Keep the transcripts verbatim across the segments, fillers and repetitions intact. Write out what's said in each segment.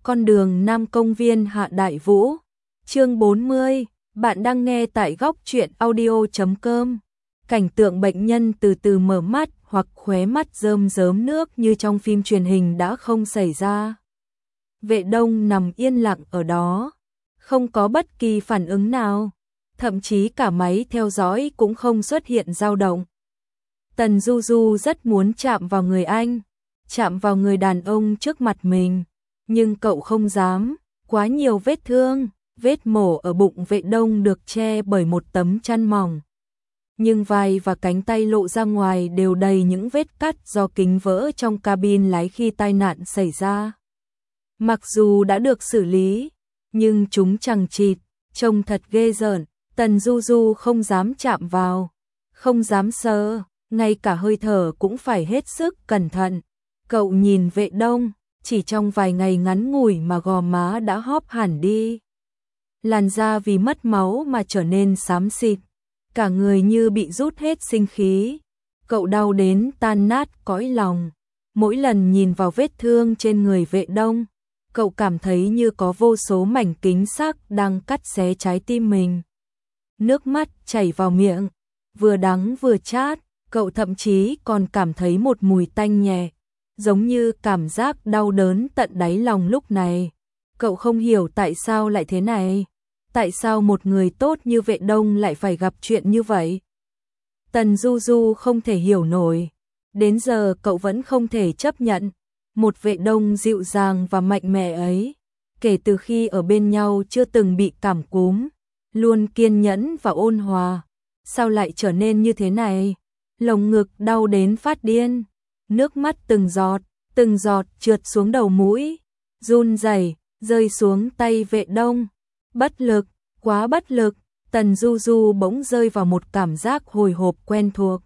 Con đường Nam Công viên Hạ Đại Vũ. Chương bốn mươi, bạn đang nghe tại góc truyện audio chấm com. Cảnh tượng bệnh nhân từ từ mở mắt hoặc khóe mắt rơm rớm nước như trong phim truyền hình đã không xảy ra. Vệ Đông nằm yên lặng ở đó, không có bất kỳ phản ứng nào, thậm chí cả máy theo dõi cũng không xuất hiện dao động. Tần Du Du rất muốn chạm vào người anh, chạm vào người đàn ông trước mặt mình, nhưng cậu không dám, quá nhiều vết thương, vết mổ ở bụng Vệ Đông được che bởi một tấm chăn mỏng. Nhưng vai và cánh tay lộ ra ngoài đều đầy những vết cắt do kính vỡ trong cabin lái khi tai nạn xảy ra. Mặc dù đã được xử lý, nhưng chúng chằng chịt, trông thật ghê rợn. Tần Du Du không dám chạm vào, không dám sờ, ngay cả hơi thở cũng phải hết sức cẩn thận. Cậu nhìn Vệ Đông, chỉ trong vài ngày ngắn ngủi mà gò má đã hóp hẳn đi. Làn da vì mất máu mà trở nên xám xịt, cả người như bị rút hết sinh khí. Cậu đau đến tan nát cõi lòng. Mỗi lần nhìn vào vết thương trên người Vệ Đông, cậu cảm thấy như có vô số mảnh kính sắc đang cắt xé trái tim mình. Nước mắt chảy vào miệng, vừa đắng vừa chát, cậu thậm chí còn cảm thấy một mùi tanh nhẹ, giống như cảm giác đau đớn tận đáy lòng lúc này. Cậu không hiểu tại sao lại thế này, tại sao một người tốt như Vệ Đông lại phải gặp chuyện như vậy. Tần Du Du không thể hiểu nổi, đến giờ cậu vẫn không thể chấp nhận một Vệ Đông dịu dàng và mạnh mẽ ấy, kể từ khi ở bên nhau chưa từng bị cảm cúm, luôn kiên nhẫn và ôn hòa, sao lại trở nên như thế này. Lồng ngực đau đến phát điên, nước mắt từng giọt, từng giọt trượt xuống đầu mũi, run rẩy rơi xuống tay Vệ Đông. Bất lực, quá bất lực, Tần Du Du bỗng rơi vào một cảm giác hồi hộp quen thuộc.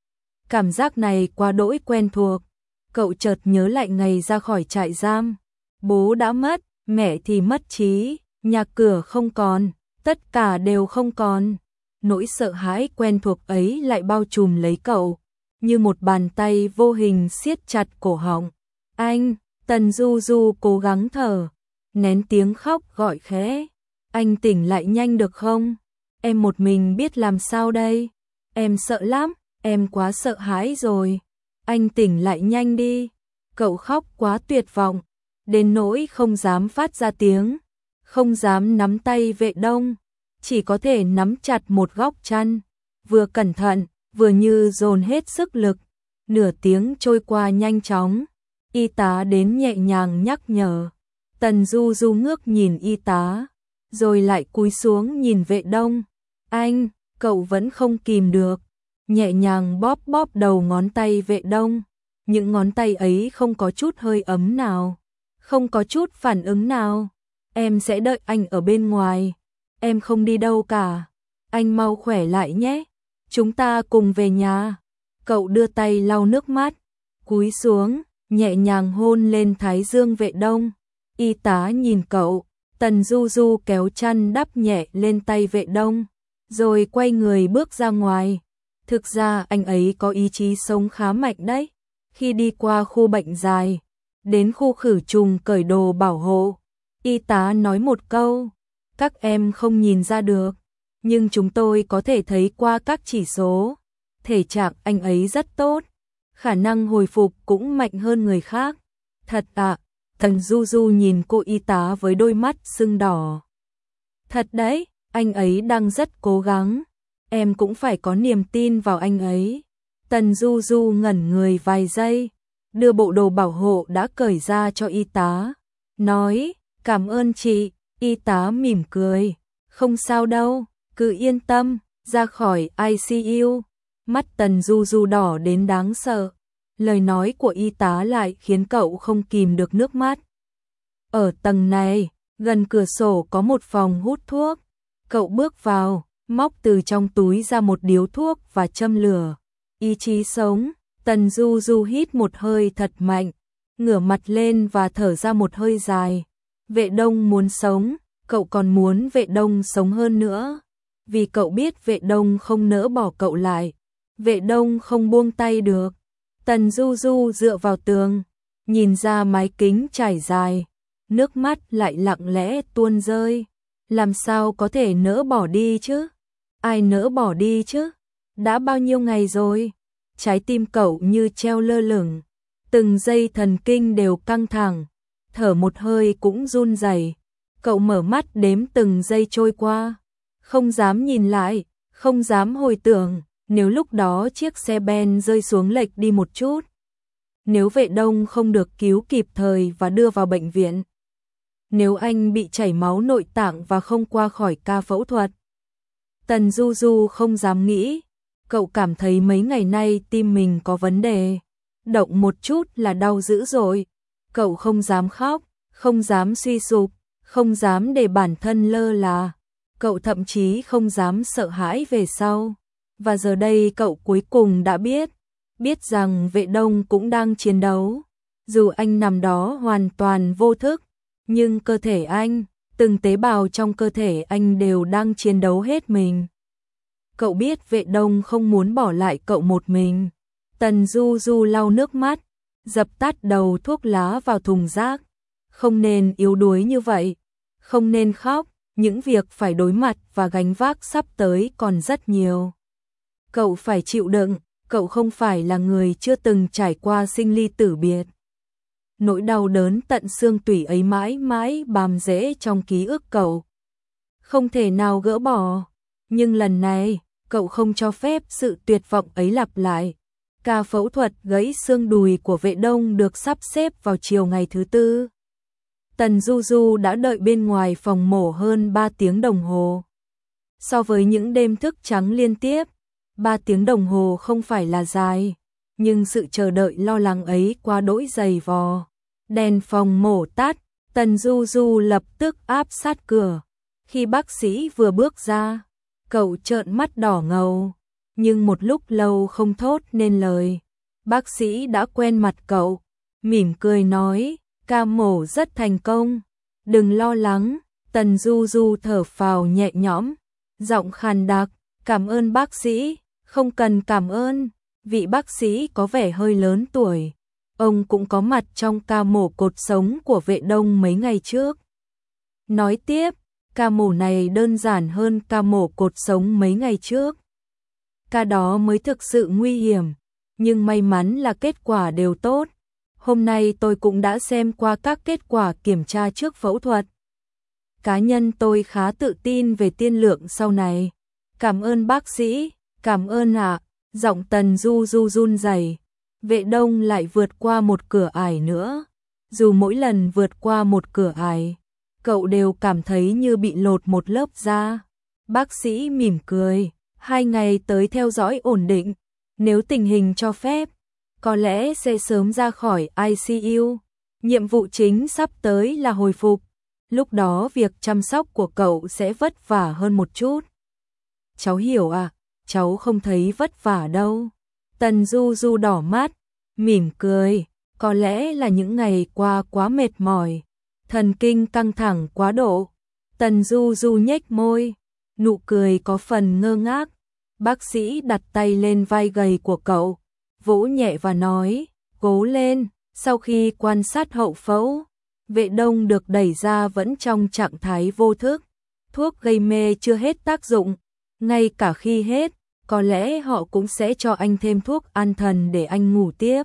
Cảm giác này quá đỗi quen thuộc, cậu chợt nhớ lại ngày ra khỏi trại giam. Bố đã mất, mẹ thì mất trí, nhà cửa không còn, tất cả đều không còn. Nỗi sợ hãi quen thuộc ấy lại bao trùm lấy cậu, như một bàn tay vô hình siết chặt cổ họng. Anh, Tần Du Du cố gắng thở, nén tiếng khóc gọi khẽ. Anh tỉnh lại nhanh được không? Em một mình biết làm sao đây? Em sợ lắm, em quá sợ hãi rồi. Anh tỉnh lại nhanh đi. Cậu khóc quá tuyệt vọng, đến nỗi không dám phát ra tiếng, không dám nắm tay Vệ Đông, chỉ có thể nắm chặt một góc chăn, vừa cẩn thận, vừa như dồn hết sức lực. Nửa tiếng trôi qua nhanh chóng, y tá đến nhẹ nhàng nhắc nhở. Tần Du Du ngước nhìn y tá, rồi lại cúi xuống nhìn Vệ Đông. Anh, cậu vẫn không kìm được, nhẹ nhàng bóp bóp đầu ngón tay Vệ Đông. Những ngón tay ấy không có chút hơi ấm nào, không có chút phản ứng nào. Em sẽ đợi anh ở bên ngoài, em không đi đâu cả. Anh mau khỏe lại nhé, chúng ta cùng về nhà. Cậu đưa tay lau nước mắt, cúi xuống, nhẹ nhàng hôn lên thái dương Vệ Đông. Y tá nhìn cậu, Tần Du Du kéo chăn đắp nhẹ lên tay Vệ Đông, rồi quay người bước ra ngoài. Thực ra anh ấy có ý chí sống khá mạnh đấy. Khi đi qua khu bệnh dài, đến khu khử trùng cởi đồ bảo hộ, y tá nói một câu, các em không nhìn ra được, nhưng chúng tôi có thể thấy qua các chỉ số. Thể trạng anh ấy rất tốt, khả năng hồi phục cũng mạnh hơn người khác. Thật ạ? Tần Du Du nhìn cô y tá với đôi mắt sưng đỏ. Thật đấy, anh ấy đang rất cố gắng, em cũng phải có niềm tin vào anh ấy. Tần Du Du ngẩn người vài giây, đưa bộ đồ bảo hộ đã cởi ra cho y tá, nói, cảm ơn chị. Y tá mỉm cười, không sao đâu, cứ yên tâm. Ra khỏi i xê u, mắt Tần Du Du đỏ đến đáng sợ. Lời nói của y tá lại khiến cậu không kìm được nước mắt. Ở tầng này, gần cửa sổ có một phòng hút thuốc. Cậu bước vào, móc từ trong túi ra một điếu thuốc và châm lửa. Ý chí sống, Tần Du Du hít một hơi thật mạnh, ngửa mặt lên và thở ra một hơi dài. Vệ Đông muốn sống, cậu còn muốn Vệ Đông sống hơn nữa, vì cậu biết Vệ Đông không nỡ bỏ cậu lại. Vệ Đông không buông tay được. Tần Du Du dựa vào tường, nhìn ra mái kính trải dài, nước mắt lại lặng lẽ tuôn rơi. Làm sao có thể nỡ bỏ đi chứ? Ai nỡ bỏ đi chứ? Đã bao nhiêu ngày rồi? Trái tim cậu như treo lơ lửng, từng giây thần kinh đều căng thẳng, thở một hơi cũng run rẩy. Cậu mở mắt đếm từng giây trôi qua, không dám nhìn lại, không dám hồi tưởng, nếu lúc đó chiếc xe ben rơi xuống lệch đi một chút, nếu Vệ Đông không được cứu kịp thời và đưa vào bệnh viện, nếu anh bị chảy máu nội tạng và không qua khỏi ca phẫu thuật. Tần Du Du không dám nghĩ, cậu cảm thấy mấy ngày nay tim mình có vấn đề, động một chút là đau dữ dội. Cậu không dám khóc, không dám suy sụp, không dám để bản thân lơ là. Cậu thậm chí không dám sợ hãi về sau. Và giờ đây cậu cuối cùng đã biết, biết rằng Vệ Đông cũng đang chiến đấu. Dù anh nằm đó hoàn toàn vô thức, nhưng cơ thể anh, từng tế bào trong cơ thể anh đều đang chiến đấu hết mình. Cậu biết Vệ Đông không muốn bỏ lại cậu một mình. Tần Du Du lau nước mắt, dập tắt đầu thuốc lá vào thùng rác. Không nên yếu đuối như vậy, không nên khóc, những việc phải đối mặt và gánh vác sắp tới còn rất nhiều. Cậu phải chịu đựng, cậu không phải là người chưa từng trải qua sinh ly tử biệt. Nỗi đau đớn tận xương tủy ấy mãi mãi bám rễ trong ký ức cậu, không thể nào gỡ bỏ. Nhưng lần này, cậu không cho phép sự tuyệt vọng ấy lặp lại. Ca phẫu thuật gãy xương đùi của Vệ Đông được sắp xếp vào chiều ngày thứ tư. Tần Du Du đã đợi bên ngoài phòng mổ hơn ba tiếng đồng hồ. So với những đêm thức trắng liên tiếp, ba tiếng đồng hồ không phải là dài, nhưng sự chờ đợi lo lắng ấy quá đỗi dày vò. Đèn phòng mổ tắt, Tần Du Du lập tức áp sát cửa. Khi bác sĩ vừa bước ra, cậu trợn mắt đỏ ngầu, nhưng một lúc lâu không thốt nên lời. Bác sĩ đã quen mặt cậu, mỉm cười nói, ca mổ rất thành công, đừng lo lắng. Tần Du Du thở phào nhẹ nhõm, giọng khàn đặc, cảm ơn bác sĩ. Không cần cảm ơn. Vị bác sĩ có vẻ hơi lớn tuổi, ông cũng có mặt trong ca mổ cột sống của Vệ Đông mấy ngày trước. Nói tiếp, ca mổ này đơn giản hơn ca mổ cột sống mấy ngày trước. Ca đó mới thực sự nguy hiểm, nhưng may mắn là kết quả đều tốt. Hôm nay tôi cũng đã xem qua các kết quả kiểm tra trước phẫu thuật. Cá nhân tôi khá tự tin về tiên lượng sau này. Cảm ơn bác sĩ, cảm ơn ạ. Giọng Tần Du Du run rẩy. Vệ Đông lại vượt qua một cửa ải nữa. Dù mỗi lần vượt qua một cửa ải, cậu đều cảm thấy như bị lột một lớp da. Bác sĩ mỉm cười, hai ngày tới theo dõi ổn định, nếu tình hình cho phép, có lẽ sẽ sớm ra khỏi i xê u. Nhiệm vụ chính sắp tới là hồi phục, lúc đó việc chăm sóc của cậu sẽ vất vả hơn một chút. Cháu hiểu à, cháu không thấy vất vả đâu. Tần Du Du đỏ mắt, mỉm cười, có lẽ là những ngày qua quá mệt mỏi, thần kinh căng thẳng quá độ. Tần Du Du nhếch môi, nụ cười có phần ngơ ngác. Bác sĩ đặt tay lên vai gầy của cậu, vỗ nhẹ và nói, cố lên. Sau khi quan sát hậu phẫu, Vệ Đông được đẩy ra vẫn trong trạng thái vô thức. Thuốc gây mê chưa hết tác dụng, ngay cả khi hết, có lẽ họ cũng sẽ cho anh thêm thuốc an thần để anh ngủ tiếp.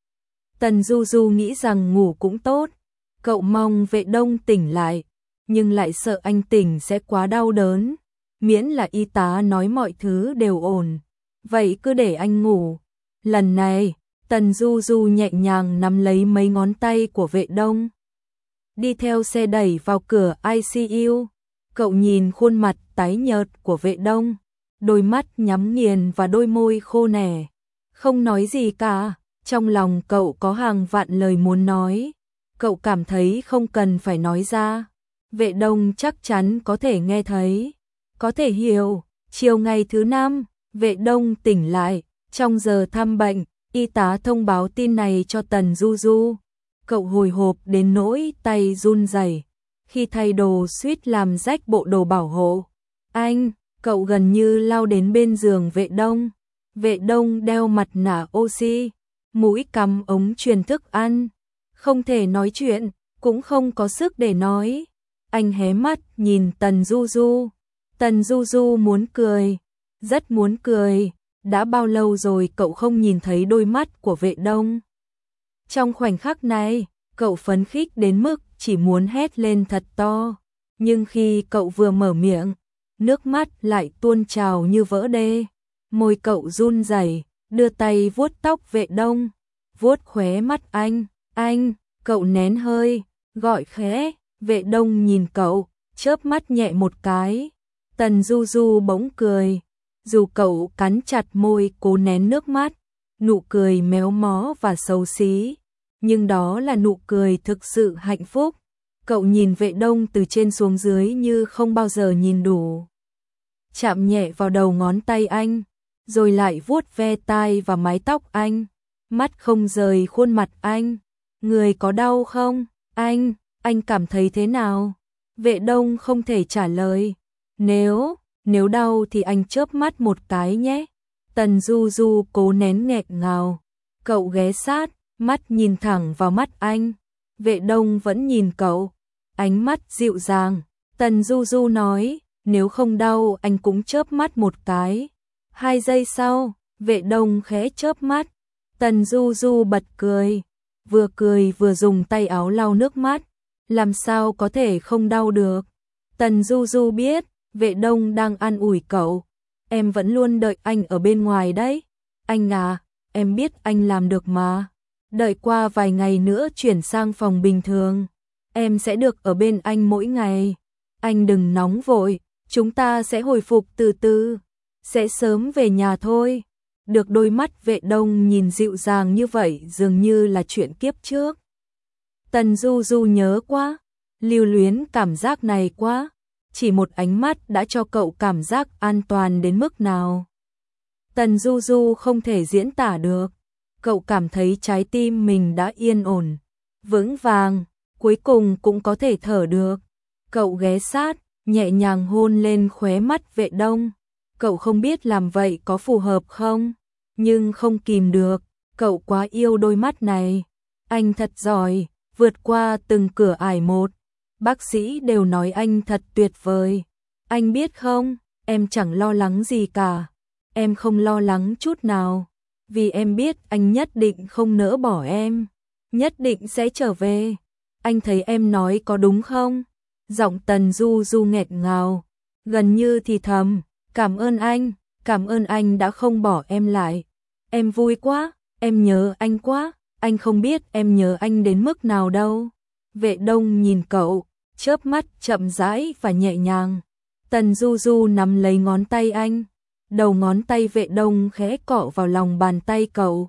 Tần Du Du nghĩ rằng ngủ cũng tốt, cậu mong Vệ Đông tỉnh lại, nhưng lại sợ anh tỉnh sẽ quá đau đớn. Miễn là y tá nói mọi thứ đều ổn, vậy cứ để anh ngủ. Lần này, Tần Du Du nhẹ nhàng nắm lấy mấy ngón tay của Vệ Đông, đi theo xe đẩy vào cửa i xê u. Cậu nhìn khuôn mặt tái nhợt của Vệ Đông, đôi mắt nhắm nghiền và đôi môi khô nẻ, không nói gì cả. Trong lòng cậu có hàng vạn lời muốn nói, cậu cảm thấy không cần phải nói ra. Vệ Đông chắc chắn có thể nghe thấy, có thể hiểu. Chiều ngày thứ năm, Vệ Đông tỉnh lại, trong giờ thăm bệnh, y tá thông báo tin này cho Tần Du Du. Cậu hồi hộp đến nỗi tay run rẩy, khi thay đồ suýt làm rách bộ đồ bảo hộ. Anh, cậu gần như lao đến bên giường Vệ Đông. Vệ Đông đeo mặt nạ oxy, mũi cắm ống truyền thức ăn, không thể nói chuyện, cũng không có sức để nói. Anh hé mắt nhìn Tần Du Du. Tần Du Du muốn cười, rất muốn cười. Đã bao lâu rồi cậu không nhìn thấy đôi mắt của Vệ Đông. Trong khoảnh khắc này, cậu phấn khích đến mức chỉ muốn hét lên thật to. Nhưng khi cậu vừa mở miệng, nước mắt lại tuôn trào như vỡ đê. Môi cậu run rẩy, đưa tay vuốt tóc Vệ Đông, vuốt khóe mắt anh. Anh, cậu nén hơi, gọi khẽ. Vệ Đông nhìn cậu, chớp mắt nhẹ một cái. Tần Du Du bỗng cười. Dù cậu cắn chặt môi cố nén nước mắt, nụ cười méo mó và xấu xí, nhưng đó là nụ cười thực sự hạnh phúc. Cậu nhìn Vệ Đông từ trên xuống dưới như không bao giờ nhìn đủ. Chạm nhẹ vào đầu ngón tay anh, rồi lại vuốt ve tai và mái tóc anh, mắt không rời khuôn mặt anh. Người có đau không? Anh, anh cảm thấy thế nào? Vệ Đông không thể trả lời. Nếu, nếu đau thì anh chớp mắt một cái nhé. Tần Du Du cố nén nghẹn ngào. Cậu ghé sát, mắt nhìn thẳng vào mắt anh. Vệ Đông vẫn nhìn cậu, ánh mắt dịu dàng. Tần Du Du nói, nếu không đau anh cũng chớp mắt một cái. Hai giây sau, Vệ Đông khẽ chớp mắt. Tần Du Du bật cười, vừa cười vừa dùng tay áo lau nước mắt. Làm sao có thể không đau được? Tần Du Du biết Vệ Đông đang an ủi cậu. Em vẫn luôn đợi anh ở bên ngoài đấy. Anh à, em biết anh làm được mà. Đợi qua vài ngày nữa chuyển sang phòng bình thường, em sẽ được ở bên anh mỗi ngày. Anh đừng nóng vội, chúng ta sẽ hồi phục từ từ, sẽ sớm về nhà thôi. Được đôi mắt Vệ Đông nhìn dịu dàng như vậy dường như là chuyện kiếp trước. Tần Du Du nhớ quá, lưu luyến cảm giác này quá. Chỉ một ánh mắt đã cho cậu cảm giác an toàn đến mức nào. Tần Du Du không thể diễn tả được. Cậu cảm thấy trái tim mình đã yên ổn, vững vàng, cuối cùng cũng có thể thở được. Cậu ghé sát, nhẹ nhàng hôn lên khóe mắt Vệ Đông. Cậu không biết làm vậy có phù hợp không, nhưng không kìm được, cậu quá yêu đôi mắt này. Anh thật giỏi, vượt qua từng cửa ải một. Bác sĩ đều nói anh thật tuyệt vời. Anh biết không, em chẳng lo lắng gì cả. Em không lo lắng chút nào, vì em biết anh nhất định không nỡ bỏ em, nhất định sẽ trở về. Anh thấy em nói có đúng không? Giọng Tần Du Du nghẹn ngào, gần như thì thầm. Cảm ơn anh, cảm ơn anh đã không bỏ em lại. Em vui quá, em nhớ anh quá, anh không biết em nhớ anh đến mức nào đâu. Vệ Đông nhìn cậu, chớp mắt chậm rãi và nhẹ nhàng. Tần Du Du nắm lấy ngón tay anh, đầu ngón tay Vệ Đông khẽ cọ vào lòng bàn tay cậu.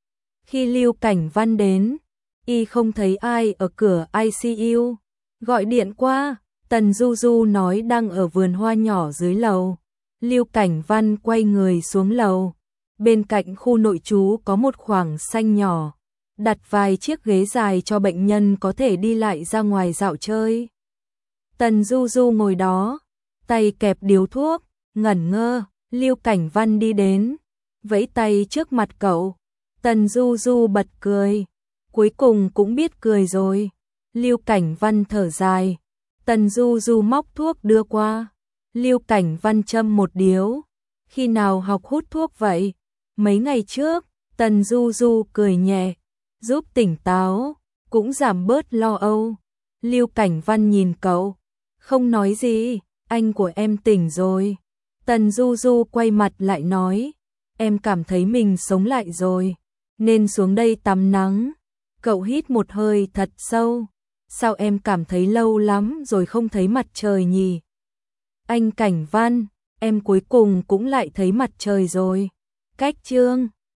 Khi Lưu Cảnh Văn đến, y không thấy ai ở cửa i xê u. Gọi điện qua, Tần Du Du nói đang ở vườn hoa nhỏ dưới lầu. Lưu Cảnh Văn quay người xuống lầu. Bên cạnh khu nội trú có một khoảng sanh nhỏ, đặt vài chiếc ghế dài cho bệnh nhân có thể đi lại ra ngoài dạo chơi. Tần Du Du ngồi đó, tay kẹp điếu thuốc, ngẩn ngơ. Lưu Cảnh Văn đi đến, vẫy tay trước mặt cậu. Tần Du Du bật cười, cuối cùng cũng biết cười rồi. Lưu Cảnh Văn thở dài, Tần Du Du móc thuốc đưa qua. Lưu Cảnh Văn châm một điếu. Khi nào học hút thuốc vậy? Mấy ngày trước. Tần Du Du cười nhẹ, giúp tỉnh táo, cũng giảm bớt lo âu. Lưu Cảnh Văn nhìn cậu, không nói gì. Anh của em tỉnh rồi. Tần Du Du quay mặt lại nói, em cảm thấy mình sống lại rồi, nên xuống đây tắm nắng. Cậu hít một hơi thật sâu. Sao em cảm thấy lâu lắm rồi không thấy mặt trời nhỉ? Anh Cảnh Văn, em cuối cùng cũng lại thấy mặt trời rồi. Cách chương